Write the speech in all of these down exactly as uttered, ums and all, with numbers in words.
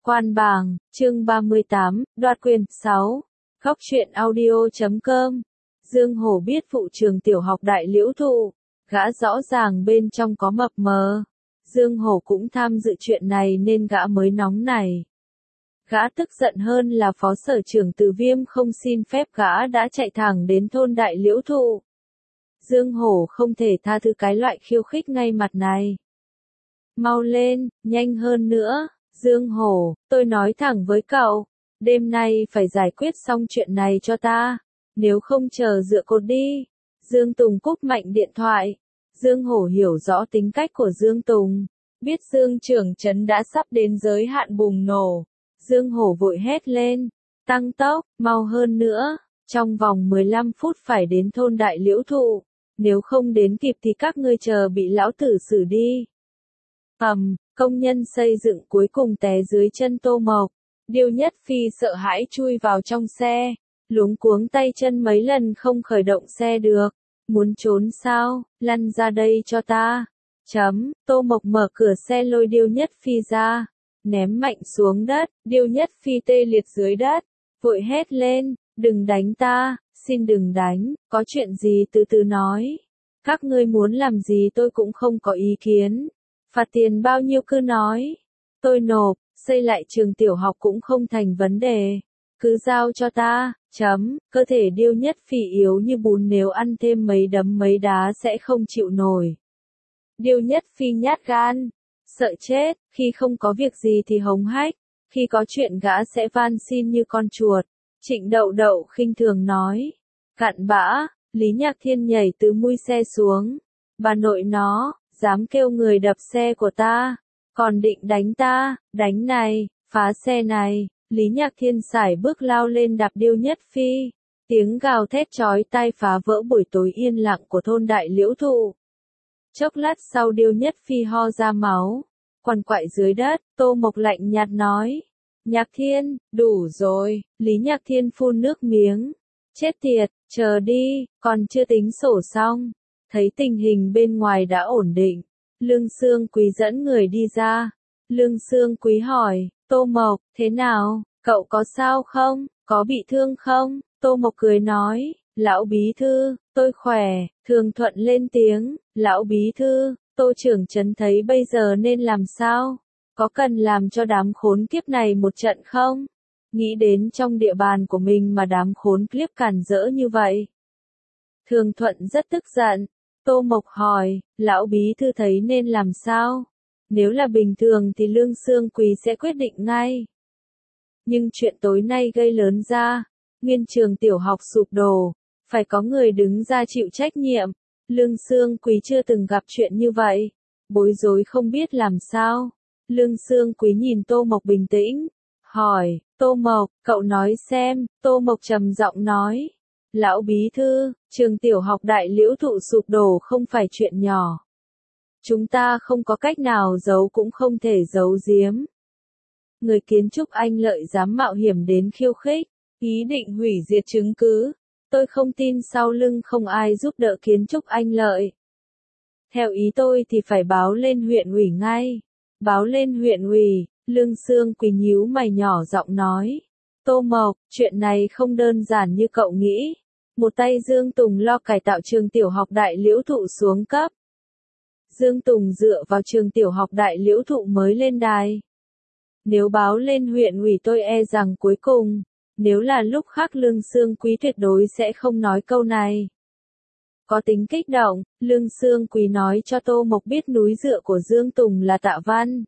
Quan Bàng, chương ba mươi tám, đoạt quyền, sáu. Góc truyện audio chấm com. Dương Hổ biết vụ trường tiểu học Đại Liễu Thụ, gã rõ ràng bên trong có mập mờ. Dương Hổ cũng tham dự chuyện này nên gã mới nóng này. Gã tức giận hơn là phó sở trưởng Từ Viêm không xin phép gã đã chạy thẳng đến thôn Đại Liễu Thụ. Dương Hổ không thể tha thứ cái loại khiêu khích ngay mặt này. Mau lên, nhanh hơn nữa, Dương Hổ, tôi nói thẳng với cậu, đêm nay phải giải quyết xong chuyện này cho ta, nếu không chờ dựa cột đi. Dương Tùng cúp mạnh điện thoại. Dương Hổ hiểu rõ tính cách của Dương Tùng, biết Dương trưởng trấn đã sắp đến giới hạn bùng nổ. Dương Hổ vội hét lên, tăng tốc, mau hơn nữa, trong vòng mười lăm phút phải đến thôn Đại Liễu Thụ, nếu không đến kịp thì các ngươi chờ bị lão tử xử đi. Ầm, công nhân xây dựng cuối cùng té dưới chân Tô Mộc. Điêu Nhất Phi sợ hãi chui vào trong xe, luống cuống tay chân mấy lần không khởi động xe được. Muốn trốn sao, lăn ra đây cho ta. Chấm, Tô Mộc mở cửa xe lôi Điêu Nhất Phi ra, ném mạnh xuống đất. Điêu Nhất Phi tê liệt dưới đất, vội hét lên, đừng đánh ta, xin đừng đánh, có chuyện gì từ từ nói. Các ngươi muốn làm gì tôi cũng không có ý kiến. Phạt tiền bao nhiêu cứ nói. Tôi nộp, xây lại trường tiểu học cũng không thành vấn đề. Cứ giao cho ta, chấm, cơ thể Điêu Nhất Phi yếu như bùn, nếu ăn thêm mấy đấm mấy đá sẽ không chịu nổi. Điêu Nhất Phi nhát gan, sợ chết, khi không có việc gì thì hống hách, khi có chuyện gã sẽ van xin như con chuột. Trịnh Đậu Đậu khinh thường nói, cặn bã. Lý Nhạc Thiên nhảy từ mui xe xuống. Bà nội nó, dám kêu người đập xe của ta, còn định đánh ta, đánh này, phá xe này. Lý Nhạc Thiên sải bước lao lên đạp Điêu Nhất Phi. Tiếng gào thét chói tai phá vỡ buổi tối yên lặng của thôn Đại Liễu Thụ. Chốc lát sau Điêu Nhất Phi ho ra máu, quằn quại dưới đất. Tô Mộc lạnh nhạt nói, Nhạc Thiên, đủ rồi. Lý Nhạc Thiên phun nước miếng, chết tiệt, chờ đi, còn chưa tính sổ xong. Thấy tình hình bên ngoài đã ổn định, Lương Xương Quý dẫn người đi ra. Lương Xương Quý hỏi, Tô Mộc, thế nào, cậu có sao không, có bị thương không? Tô Mộc cười nói, lão bí thư, tôi khỏe. Thường Thuận lên tiếng, lão bí thư, Tô trưởng trấn thấy bây giờ nên làm sao? Có cần làm cho đám khốn kiếp này một trận không? Nghĩ đến trong địa bàn của mình mà đám khốn kiếp cản rỡ như vậy. Thường Thuận rất tức giận. Tô Mộc hỏi, lão bí thư thấy nên làm sao? Nếu là bình thường thì Lương Xương Quý sẽ quyết định ngay. Nhưng chuyện tối nay gây lớn ra, nguyên trường tiểu học sụp đổ, phải có người đứng ra chịu trách nhiệm. Lương Xương Quý chưa từng gặp chuyện như vậy, bối rối không biết làm sao. Lương Xương Quý nhìn Tô Mộc bình tĩnh, hỏi, Tô Mộc, cậu nói xem. Tô Mộc trầm giọng nói, lão bí thư, trường tiểu học Đại Liễu Thụ sụp đổ không phải chuyện nhỏ. Chúng ta không có cách nào giấu cũng không thể giấu giếm. Người kiến trúc Anh Lợi dám mạo hiểm đến khiêu khích, ý định hủy diệt chứng cứ. Tôi không tin sau lưng không ai giúp đỡ kiến trúc Anh Lợi. Theo ý tôi thì phải báo lên huyện ủy ngay. Báo lên huyện ủy. Lương Xương Quý nhíu mày nhỏ giọng nói, Tô Mộc, chuyện này không đơn giản như cậu nghĩ. Một tay Dương Tùng lo cải tạo trường tiểu học Đại Liễu Thụ xuống cấp. Dương Tùng dựa vào trường tiểu học Đại Liễu Thụ mới lên đài. Nếu báo lên huyện ủy tôi e rằng cuối cùng, nếu là lúc khác Lương Xương Quý tuyệt đối sẽ không nói câu này. Có tính kích động, Lương Xương Quý nói cho Tô Mộc biết núi dựa của Dương Tùng là Tạ Văn.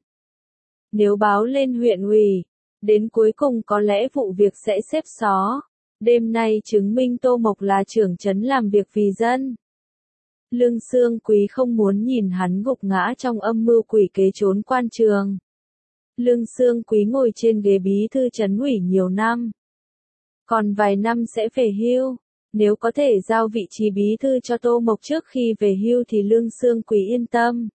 Nếu báo lên huyện ủy, đến cuối cùng có lẽ vụ việc sẽ xếp xó. Đêm nay chứng minh Tô Mộc là trưởng trấn làm việc vì dân. Lương Xương Quý không muốn nhìn hắn gục ngã trong âm mưu quỷ kế trốn quan trường. Lương Xương Quý ngồi trên ghế bí thư trấn ủy nhiều năm. Còn vài năm sẽ về hưu. Nếu có thể giao vị trí bí thư cho Tô Mộc trước khi về hưu thì Lương Xương Quý yên tâm.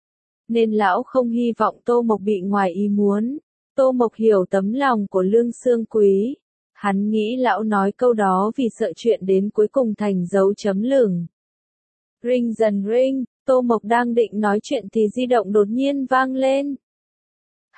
Nên lão không hy vọng Tô Mộc bị ngoài ý muốn. Tô Mộc hiểu tấm lòng của Lương Xương Quý. Hắn nghĩ lão nói câu đó vì sợ chuyện đến cuối cùng thành dấu chấm lửng. Ring dần ring, Tô Mộc đang định nói chuyện thì di động đột nhiên vang lên.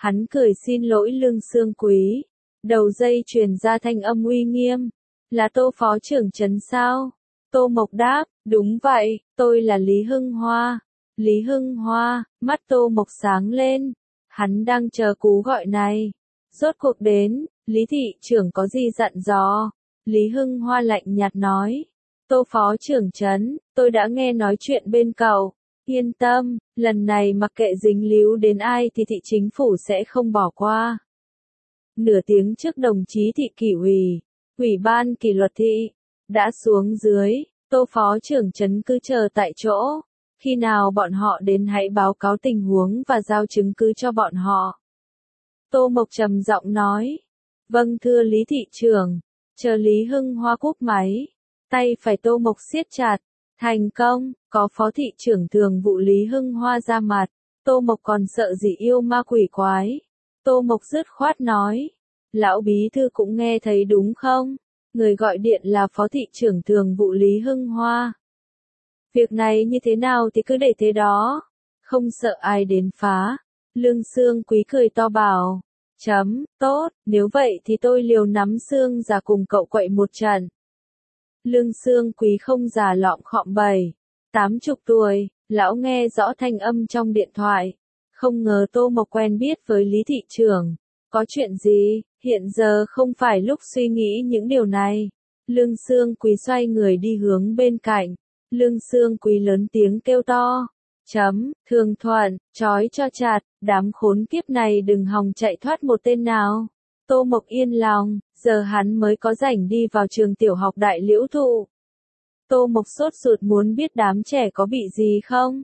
Hắn cười xin lỗi Lương Xương Quý. Đầu dây truyền ra thanh âm uy nghiêm. Là Tô phó trưởng trấn sao? Tô Mộc đáp, đúng vậy, tôi là Lý Hưng Hoa. Lý Hưng Hoa, mắt Tô Mộc sáng lên. Hắn đang chờ cú gọi này. Rốt cuộc đến, Lý thị trưởng có gì dặn dò? Lý Hưng Hoa lạnh nhạt nói. Tô phó trưởng trấn, tôi đã nghe nói chuyện bên cậu. Yên tâm, lần này mặc kệ dính líu đến ai thì thị chính phủ sẽ không bỏ qua. Nửa tiếng trước đồng chí thị kỷ ủy, ủy ban kỷ luật thị, đã xuống dưới, Tô phó trưởng trấn cứ chờ tại chỗ. Khi nào bọn họ đến hãy báo cáo tình huống và giao chứng cứ cho bọn họ. Tô Mộc trầm giọng nói. Vâng thưa Lý thị trưởng, chờ Lý Hưng Hoa cúp máy. Tay phải Tô Mộc siết chặt. Thành công, có phó thị trưởng thường vụ Lý Hưng Hoa ra mặt. Tô Mộc còn sợ gì yêu ma quỷ quái. Tô Mộc dứt khoát nói. Lão bí thư cũng nghe thấy đúng không? Người gọi điện là phó thị trưởng thường vụ Lý Hưng Hoa. Việc này như thế nào thì cứ để thế đó. Không sợ ai đến phá. Lương Xương Quý cười to bảo. Chấm, tốt, nếu vậy thì tôi liều nắm xương già cùng cậu quậy một trận. Lương Xương Quý không già lọm khọm bảy, tám chục tuổi, lão nghe rõ thanh âm trong điện thoại. Không ngờ Tô Mộc quen biết với Lý thị trưởng. Có chuyện gì, hiện giờ không phải lúc suy nghĩ những điều này. Lương Xương Quý xoay người đi hướng bên cạnh. Lương Xương Quý lớn tiếng kêu to. Chấm, Thường Thuận, trói cho chặt, đám khốn kiếp này đừng hòng chạy thoát một tên nào. Tô Mộc yên lòng, giờ hắn mới có rảnh đi vào trường tiểu học Đại Liễu Thụ. Tô Mộc sốt ruột muốn biết đám trẻ có bị gì không.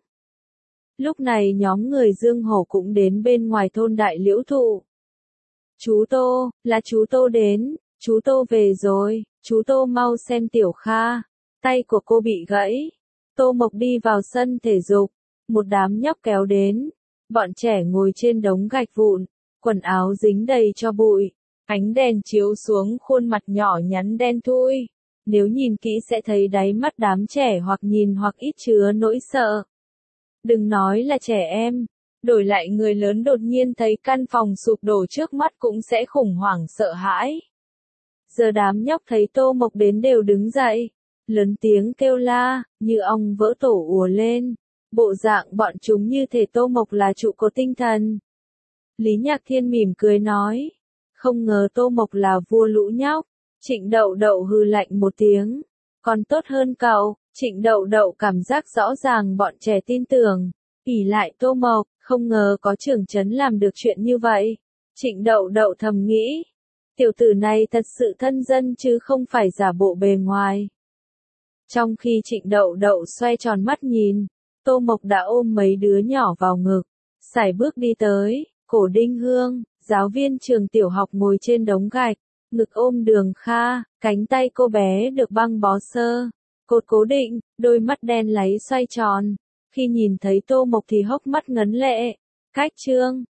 Lúc này nhóm người Dương Hổ cũng đến bên ngoài thôn Đại Liễu Thụ. Chú Tô, là chú Tô đến, chú Tô về rồi, chú Tô mau xem Tiểu Kha. Tay của cô bị gãy. Tô Mộc đi vào sân thể dục. Một đám nhóc kéo đến. Bọn trẻ ngồi trên đống gạch vụn. Quần áo dính đầy cho bụi. Ánh đèn chiếu xuống khuôn mặt nhỏ nhắn đen thui. Nếu nhìn kỹ sẽ thấy đáy mắt đám trẻ hoặc nhìn hoặc ít chứa nỗi sợ. Đừng nói là trẻ em. Đổi lại người lớn đột nhiên thấy căn phòng sụp đổ trước mắt cũng sẽ khủng hoảng sợ hãi. Giờ đám nhóc thấy Tô Mộc đến đều đứng dậy. Lớn tiếng kêu la, như ong vỡ tổ ùa lên. Bộ dạng bọn chúng như thể Tô Mộc là trụ cột tinh thần. Lý Nhạc Thiên mỉm cười nói. Không ngờ Tô Mộc là vua lũ nhóc. Trịnh Đậu Đậu hừ lạnh một tiếng. Còn tốt hơn cậu, Trịnh Đậu Đậu cảm giác rõ ràng bọn trẻ tin tưởng. ỷ lại Tô Mộc, không ngờ có trưởng trấn làm được chuyện như vậy. Trịnh Đậu Đậu thầm nghĩ. Tiểu tử này thật sự thân dân chứ không phải giả bộ bề ngoài. Trong khi Trịnh Đậu Đậu xoay tròn mắt nhìn, Tô Mộc đã ôm mấy đứa nhỏ vào ngực, sải bước đi tới. Cổ Đinh Hương, giáo viên trường tiểu học ngồi trên đống gạch, ngực ôm Đường Kha, cánh tay cô bé được băng bó sơ, cột cố định, đôi mắt đen láy xoay tròn. Khi nhìn thấy Tô Mộc thì hốc mắt ngấn lệ. Cách chương